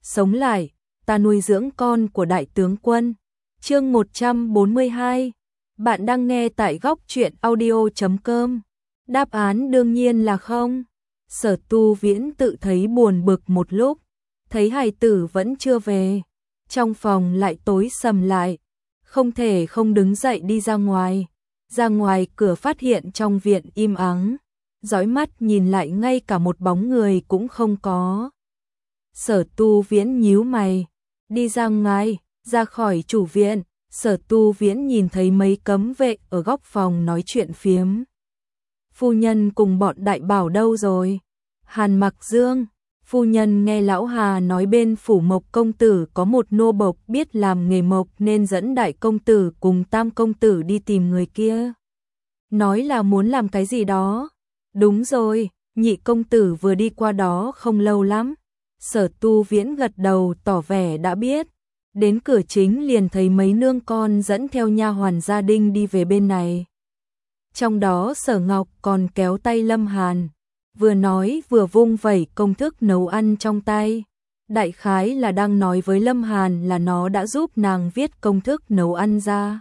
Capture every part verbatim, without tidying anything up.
sống lại, ta nuôi dưỡng con của đại tướng quân. Chương một trăm bốn mươi hai. Bạn đang nghe tại góc truyện audio chấm com. Đáp án đương nhiên là không. Sở Tu Viễn tự thấy buồn bực một lúc, thấy hài tử vẫn chưa về, trong phòng lại tối sầm lại, không thể không đứng dậy đi ra ngoài. Ra ngoài cửa phát hiện trong viện im ắng, dõi mắt nhìn lại ngay cả một bóng người cũng không có. Sở Tu Viễn nhíu mày, đi ra ngoài, ra khỏi chủ viện. Sở Tu Viễn nhìn thấy mấy cấm vệ ở góc phòng nói chuyện phiếm. Phu nhân cùng bọn đại bảo đâu rồi? Hàn Mặc Dương, phu nhân nghe lão Hà nói bên phủ Mộc công tử có một nô bộc biết làm nghề mộc nên dẫn đại công tử cùng tam công tử đi tìm người kia. Nói là muốn làm cái gì đó. Đúng rồi, nhị công tử vừa đi qua đó không lâu lắm. Sở Tu Viễn gật đầu tỏ vẻ đã biết. Đến cửa chính liền thấy mấy nương con dẫn theo nha hoàn gia đình đi về bên này. Trong đó Sở Ngọc còn kéo tay Lâm Hàn, vừa nói vừa vung vẩy công thức nấu ăn trong tay. Đại khái là đang nói với Lâm Hàn là nó đã giúp nàng viết công thức nấu ăn ra.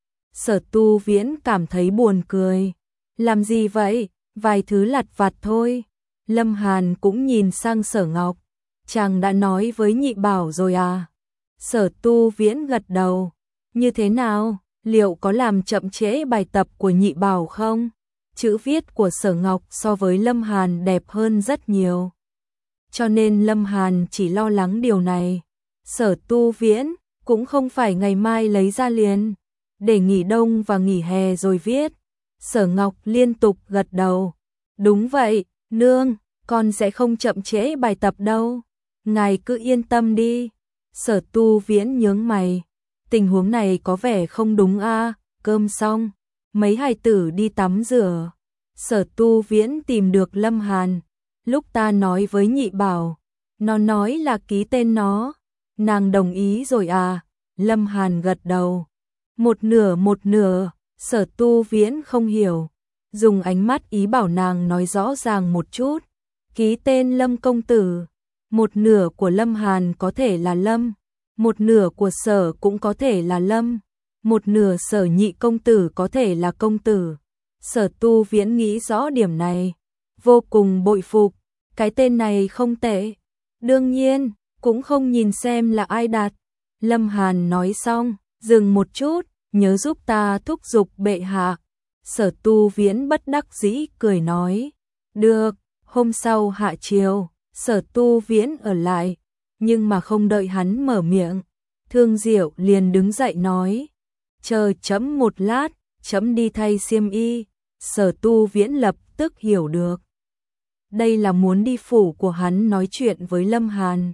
Sở Tu Viễn cảm thấy buồn cười. Làm gì vậy? Vài thứ lặt vặt thôi. Lâm Hàn cũng nhìn sang Sở Ngọc. Chàng đã nói với nhị bảo rồi à? Sở Tu Viễn gật đầu. Như thế nào? Liệu có làm chậm trễ bài tập của nhị bảo không? Chữ viết của Sở Ngọc so với Lâm Hàn đẹp hơn rất nhiều. Cho nên Lâm Hàn chỉ lo lắng điều này. Sở Tu Viễn cũng không phải ngày mai lấy ra liền, để nghỉ đông và nghỉ hè rồi viết. Sở Ngọc liên tục gật đầu. Đúng vậy, nương, con sẽ không chậm trễ bài tập đâu. Ngài cứ yên tâm đi. Sở Tu Viễn nhướng mày. Tình huống này có vẻ không đúng a. À, cơm xong, mấy hài tử đi tắm rửa. Sở Tu Viễn tìm được Lâm Hàn. Lúc ta nói với nhị bảo, nó nói là ký tên nó. Nàng đồng ý rồi à? Lâm Hàn gật đầu. Một nửa một nửa. Sở Tu Viễn không hiểu, dùng ánh mắt ý bảo nàng nói rõ ràng một chút. Ký tên Lâm công tử. Một nửa của Lâm Hàn có thể là Lâm, một nửa của Sở cũng có thể là Lâm, một nửa Sở nhị công tử có thể là công tử. Sở Tu Viễn nghĩ rõ điểm này, vô cùng bội phục. Cái tên này không tệ. Đương nhiên, cũng không nhìn xem là ai đặt. Lâm Hàn nói xong, dừng một chút, nhớ giúp ta thúc giục bệ hạ. Sở Tu Viễn bất đắc dĩ cười nói. Được. Hôm sau hạ chiều, Sở Tu Viễn ở lại, nhưng mà không đợi hắn mở miệng, Thương Diệu liền đứng dậy nói. Chờ chấm một lát, chấm đi thay xiêm y. Sở Tu Viễn lập tức hiểu được. Đây là muốn đi phủ của hắn nói chuyện với Lâm Hàn.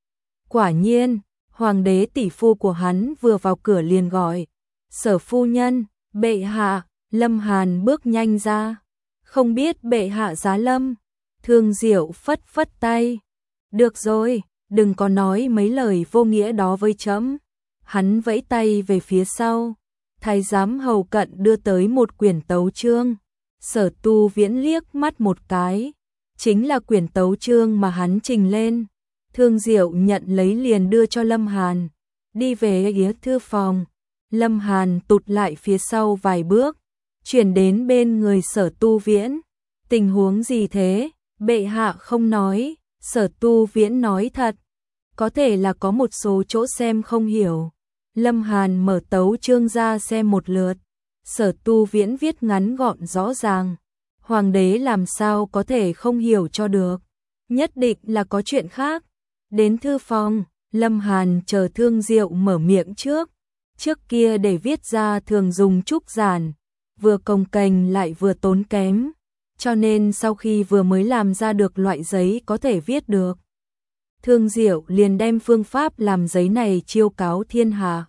Quả nhiên, hoàng đế tỷ phu của hắn vừa vào cửa liền gọi. Sở phu nhân, bệ hạ. Lâm Hàn bước nhanh ra. Không biết bệ hạ giá lâm. Thương Diệu phất phất tay. Được rồi, đừng có nói mấy lời vô nghĩa đó với chấm. Hắn vẫy tay về phía sau. Thái giám hầu cận đưa tới một quyển tấu chương. Sở Tu Viễn liếc mắt một cái. Chính là quyển tấu chương mà hắn trình lên. Thương Diệu nhận lấy liền đưa cho Lâm Hàn. Đi về ghế thư phòng. Lâm Hàn tụt lại phía sau vài bước, chuyển đến bên người Sở Tu Viễn. Tình huống gì thế? Bệ hạ không nói. Sở Tu Viễn nói thật. Có thể là có một số chỗ xem không hiểu. Lâm Hàn mở tấu chương ra xem một lượt. Sở Tu Viễn viết ngắn gọn rõ ràng. Hoàng đế làm sao có thể không hiểu cho được. Nhất định là có chuyện khác. Đến thư phòng, Lâm Hàn chờ Thương Diệu mở miệng trước. Trước kia để viết ra thường dùng trúc giản, vừa cồng kềnh lại vừa tốn kém, cho nên sau khi vừa mới làm ra được loại giấy có thể viết được, Thương Diệu liền đem phương pháp làm giấy này chiêu cáo thiên hạ.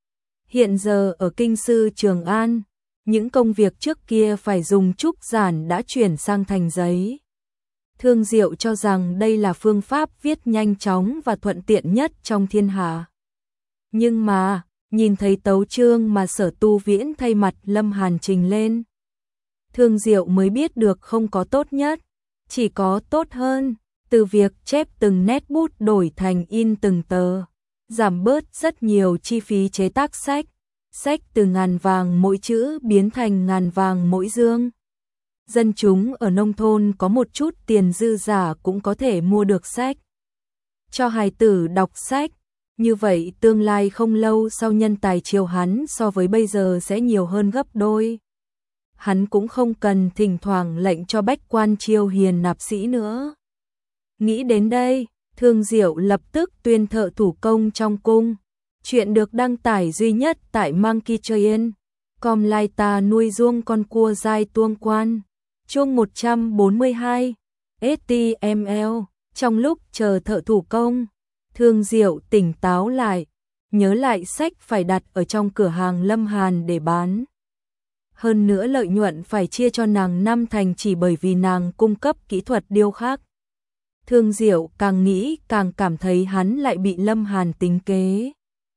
Hiện giờ ở kinh sư Trường An, những công việc trước kia phải dùng trúc giản đã chuyển sang thành giấy. Thương Diệu cho rằng đây là phương pháp viết nhanh chóng và thuận tiện nhất trong thiên hạ. Nhưng mà, nhìn thấy tấu chương mà Sở Tu Viễn thay mặt Lâm Hàn trình lên, Thương Diệu mới biết được không có tốt nhất, chỉ có tốt hơn. Từ việc chép từng nét bút đổi thành in từng tờ, giảm bớt rất nhiều chi phí chế tác sách. Sách từ ngàn vàng mỗi chữ biến thành ngàn vàng mỗi dương. Dân chúng ở nông thôn có một chút tiền dư giả cũng có thể mua được sách. Cho hài tử đọc sách, như vậy tương lai không lâu sau nhân tài triều hắn so với bây giờ sẽ nhiều hơn gấp đôi. Hắn cũng không cần thỉnh thoảng lệnh cho bách quan triều hiền nạp sĩ nữa. Nghĩ đến đây, Thương Diệu lập tức tuyên thợ thủ công trong cung. Chuyện được đăng tải duy nhất tại Monkey Train. Com lai ta nuôi ruông con cua dai tuông quan. Chương một trăm bốn mươi hai. ét tê em lờ. Trong lúc chờ thợ thủ công, Thương Diệu tỉnh táo lại, nhớ lại sách phải đặt ở trong cửa hàng Lâm Hàn để bán. Hơn nữa lợi nhuận phải chia cho nàng năm thành chỉ bởi vì nàng cung cấp kỹ thuật điêu khắc. Thương Diệu càng nghĩ càng cảm thấy hắn lại bị Lâm Hàn tính kế.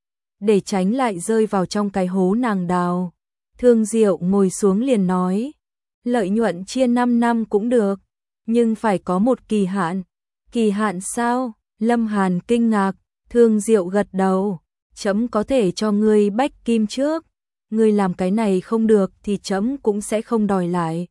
Để tránh lại rơi vào trong cái hố nàng đào, Thương Diệu ngồi xuống liền nói, lợi nhuận chia năm năm cũng được, nhưng phải có một kỳ hạn. Kỳ hạn sao? Lâm Hàn kinh ngạc. Thương Diệu gật đầu, trẫm có thể cho ngươi bách kim trước, ngươi làm cái này không được thì trẫm cũng sẽ không đòi lại.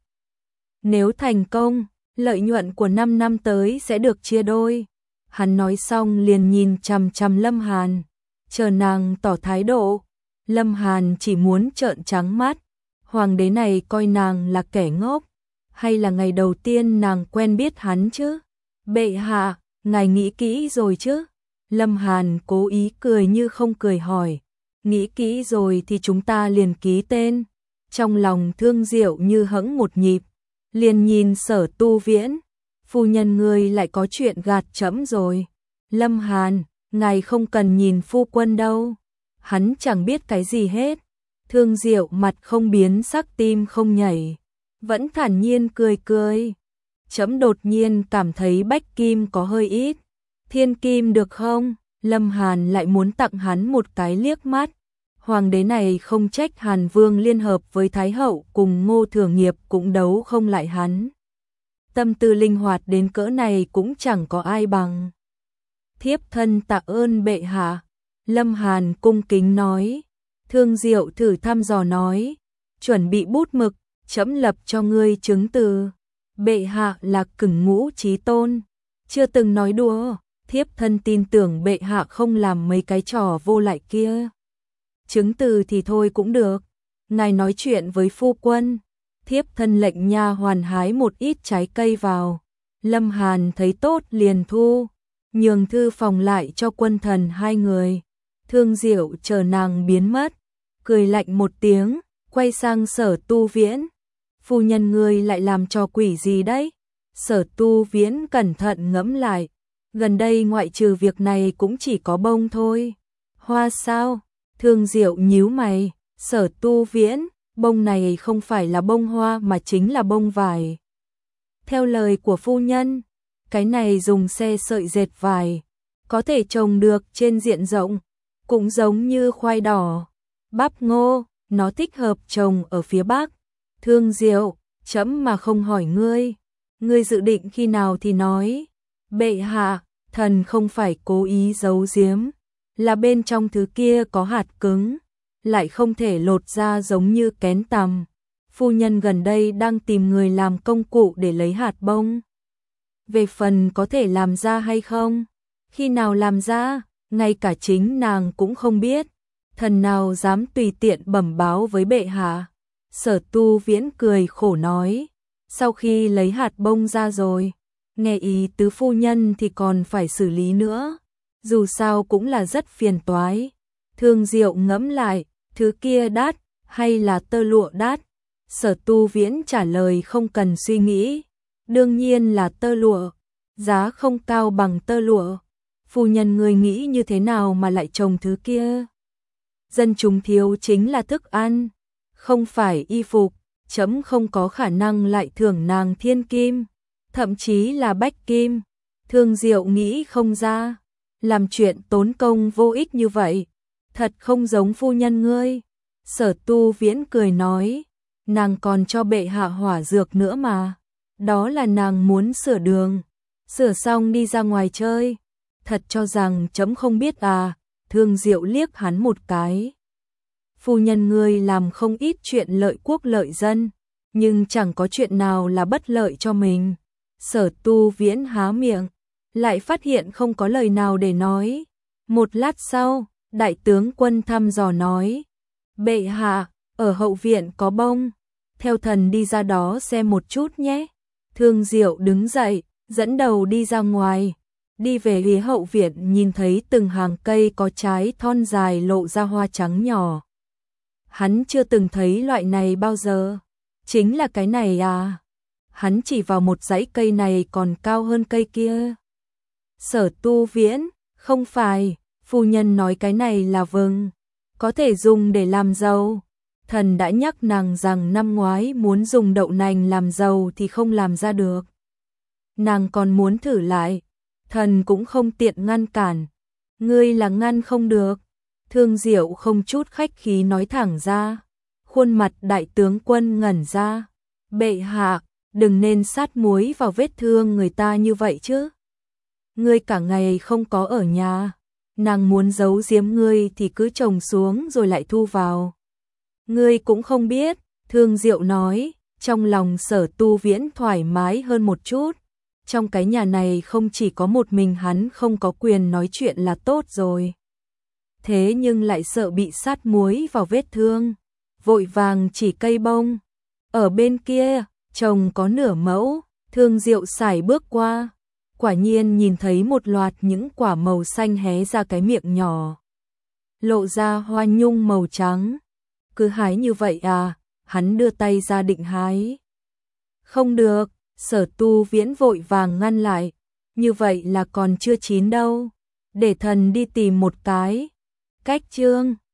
Nếu thành công, lợi nhuận của năm năm tới sẽ được chia đôi. Hắn nói xong liền nhìn chằm chằm Lâm Hàn, chờ nàng tỏ thái độ. Lâm Hàn chỉ muốn trợn trắng mắt, hoàng đế này coi nàng là kẻ ngốc, hay là ngày đầu tiên nàng quen biết hắn chứ? Bệ hạ, ngài nghĩ kỹ rồi chứ? Lâm Hàn cố ý cười như không cười hỏi, nghĩ kỹ rồi thì chúng ta liền ký tên. Trong lòng Thương Diệu như hững một nhịp, liền nhìn Sở Tu Viễn, phu nhân ngươi lại có chuyện gạt trẫm rồi. Lâm Hàn, ngài không cần nhìn phu quân đâu, hắn chẳng biết cái gì hết. Thương Diệu mặt không biến sắc tim không nhảy, vẫn thản nhiên cười cười. Trẫm đột nhiên cảm thấy bách kim có hơi ít, thiên kim được không? Lâm Hàn lại muốn tặng hắn một cái liếc mắt. Hoàng đế này không trách Hàn Vương liên hợp với Thái Hậu cùng Ngô Thừa Nghiệp cũng đấu không lại hắn. Tâm tư linh hoạt đến cỡ này cũng chẳng có ai bằng. Thiếp thân tạ ơn bệ hạ. Lâm Hàn cung kính nói. Thương Diệu thử thăm dò nói, chuẩn bị bút mực, trẫm lập cho ngươi chứng từ. Bệ hạ là cửng ngũ chí tôn, chưa từng nói đùa, thiếp thân tin tưởng bệ hạ không làm mấy cái trò vô lại kia. Chứng từ thì thôi cũng được, ngài nói chuyện với phu quân. Thiếp thân lệnh nha hoàn hái một ít trái cây vào. Lâm Hàn thấy tốt liền thu, nhường thư phòng lại cho quân thần hai người. Thương Diệu chờ nàng biến mất, cười lạnh một tiếng, quay sang Sở Tu Viễn. Phu nhân ngươi lại làm trò quỷ gì đấy? Sở Tu Viễn cẩn thận ngẫm lại, gần đây ngoại trừ việc này cũng chỉ có bông thôi. Hoa sao? Thương Diệu nhíu mày. Sở Tu Viễn, bông này không phải là bông hoa mà chính là bông vải. Theo lời của phu nhân, cái này dùng xe sợi dệt vải, có thể trồng được trên diện rộng, cũng giống như khoai đỏ, bắp ngô, nó thích hợp trồng ở phía Bắc. Thương Diệu, trẫm mà không hỏi ngươi, ngươi dự định khi nào thì nói. Bệ hạ, thần không phải cố ý giấu giếm, là bên trong thứ kia có hạt cứng, lại không thể lột ra giống như kén tằm. Phu nhân gần đây đang tìm người làm công cụ để lấy hạt bông. Về phần có thể làm ra hay không, khi nào làm ra, ngay cả chính nàng cũng không biết. Thần nào dám tùy tiện bẩm báo với bệ hạ. Sở Tu Viễn cười khổ nói, sau khi lấy hạt bông ra rồi, nghe ý tứ phu nhân thì còn phải xử lý nữa, dù sao cũng là rất phiền toái. Thương Diệu ngẫm lại, thứ kia đắt hay là tơ lụa đắt? Sở Tu Viễn trả lời không cần suy nghĩ, đương nhiên là tơ lụa, giá không cao bằng tơ lụa. Phu nhân người nghĩ như thế nào mà lại trồng thứ kia? Dân chúng thiếu chính là thức ăn, không phải y phục, chấm không có khả năng lại thưởng nàng thiên kim, thậm chí là bách kim. Thương Diệu nghĩ không ra, làm chuyện tốn công vô ích như vậy, thật không giống phu nhân ngươi. Sở Tu Viễn cười nói, nàng còn cho bệ hạ hỏa dược nữa mà, đó là nàng muốn sửa đường. Sửa xong đi ra ngoài chơi. Thật cho rằng chấm không biết à, Thương Diệu liếc hắn một cái. Phu nhân ngươi làm không ít chuyện lợi quốc lợi dân, nhưng chẳng có chuyện nào là bất lợi cho mình. Sở Tu Viễn há miệng, lại phát hiện không có lời nào để nói. Một lát sau, đại tướng quân thăm dò nói, bệ hạ, ở hậu viện có bông, theo thần đi ra đó xem một chút nhé. Thương Diệu đứng dậy, dẫn đầu đi ra ngoài, đi về phía hậu viện, nhìn thấy từng hàng cây có trái thon dài lộ ra hoa trắng nhỏ. Hắn chưa từng thấy loại này bao giờ. Chính là cái này à? Hắn chỉ vào một dãy cây này còn cao hơn cây kia. Sở Tu Viễn, không phải, phu nhân nói cái này là vừng, có thể dùng để làm dầu. Thần đã nhắc nàng rằng năm ngoái muốn dùng đậu nành làm dầu thì không làm ra được. Nàng còn muốn thử lại, thần cũng không tiện ngăn cản. Ngươi là ngăn không được. Thương Diệu không chút khách khí nói thẳng ra. Khuôn mặt đại tướng quân ngẩn ra. Bệ hạ, đừng nên sát muối vào vết thương người ta như vậy chứ. Ngươi cả ngày không có ở nhà, nàng muốn giấu giếm ngươi thì cứ trồng xuống rồi lại thu vào. Ngươi cũng không biết, Thương Diệu nói, trong lòng Sở Tu Viễn thoải mái hơn một chút. Trong cái nhà này không chỉ có một mình hắn không có quyền nói chuyện là tốt rồi. Thế nhưng lại sợ bị sát muối vào vết thương, vội vàng chỉ cây bông. Ở bên kia, trồng có nửa mẫu, Thương Diệu sải bước qua, quả nhiên nhìn thấy một loạt những quả màu xanh hé ra cái miệng nhỏ, lộ ra hoa nhung màu trắng. Cứ hái như vậy à? Hắn đưa tay ra định hái. Không được, Sở Tu Viễn vội vàng ngăn lại, như vậy là còn chưa chín đâu, để thần đi tìm một cái. Cách chương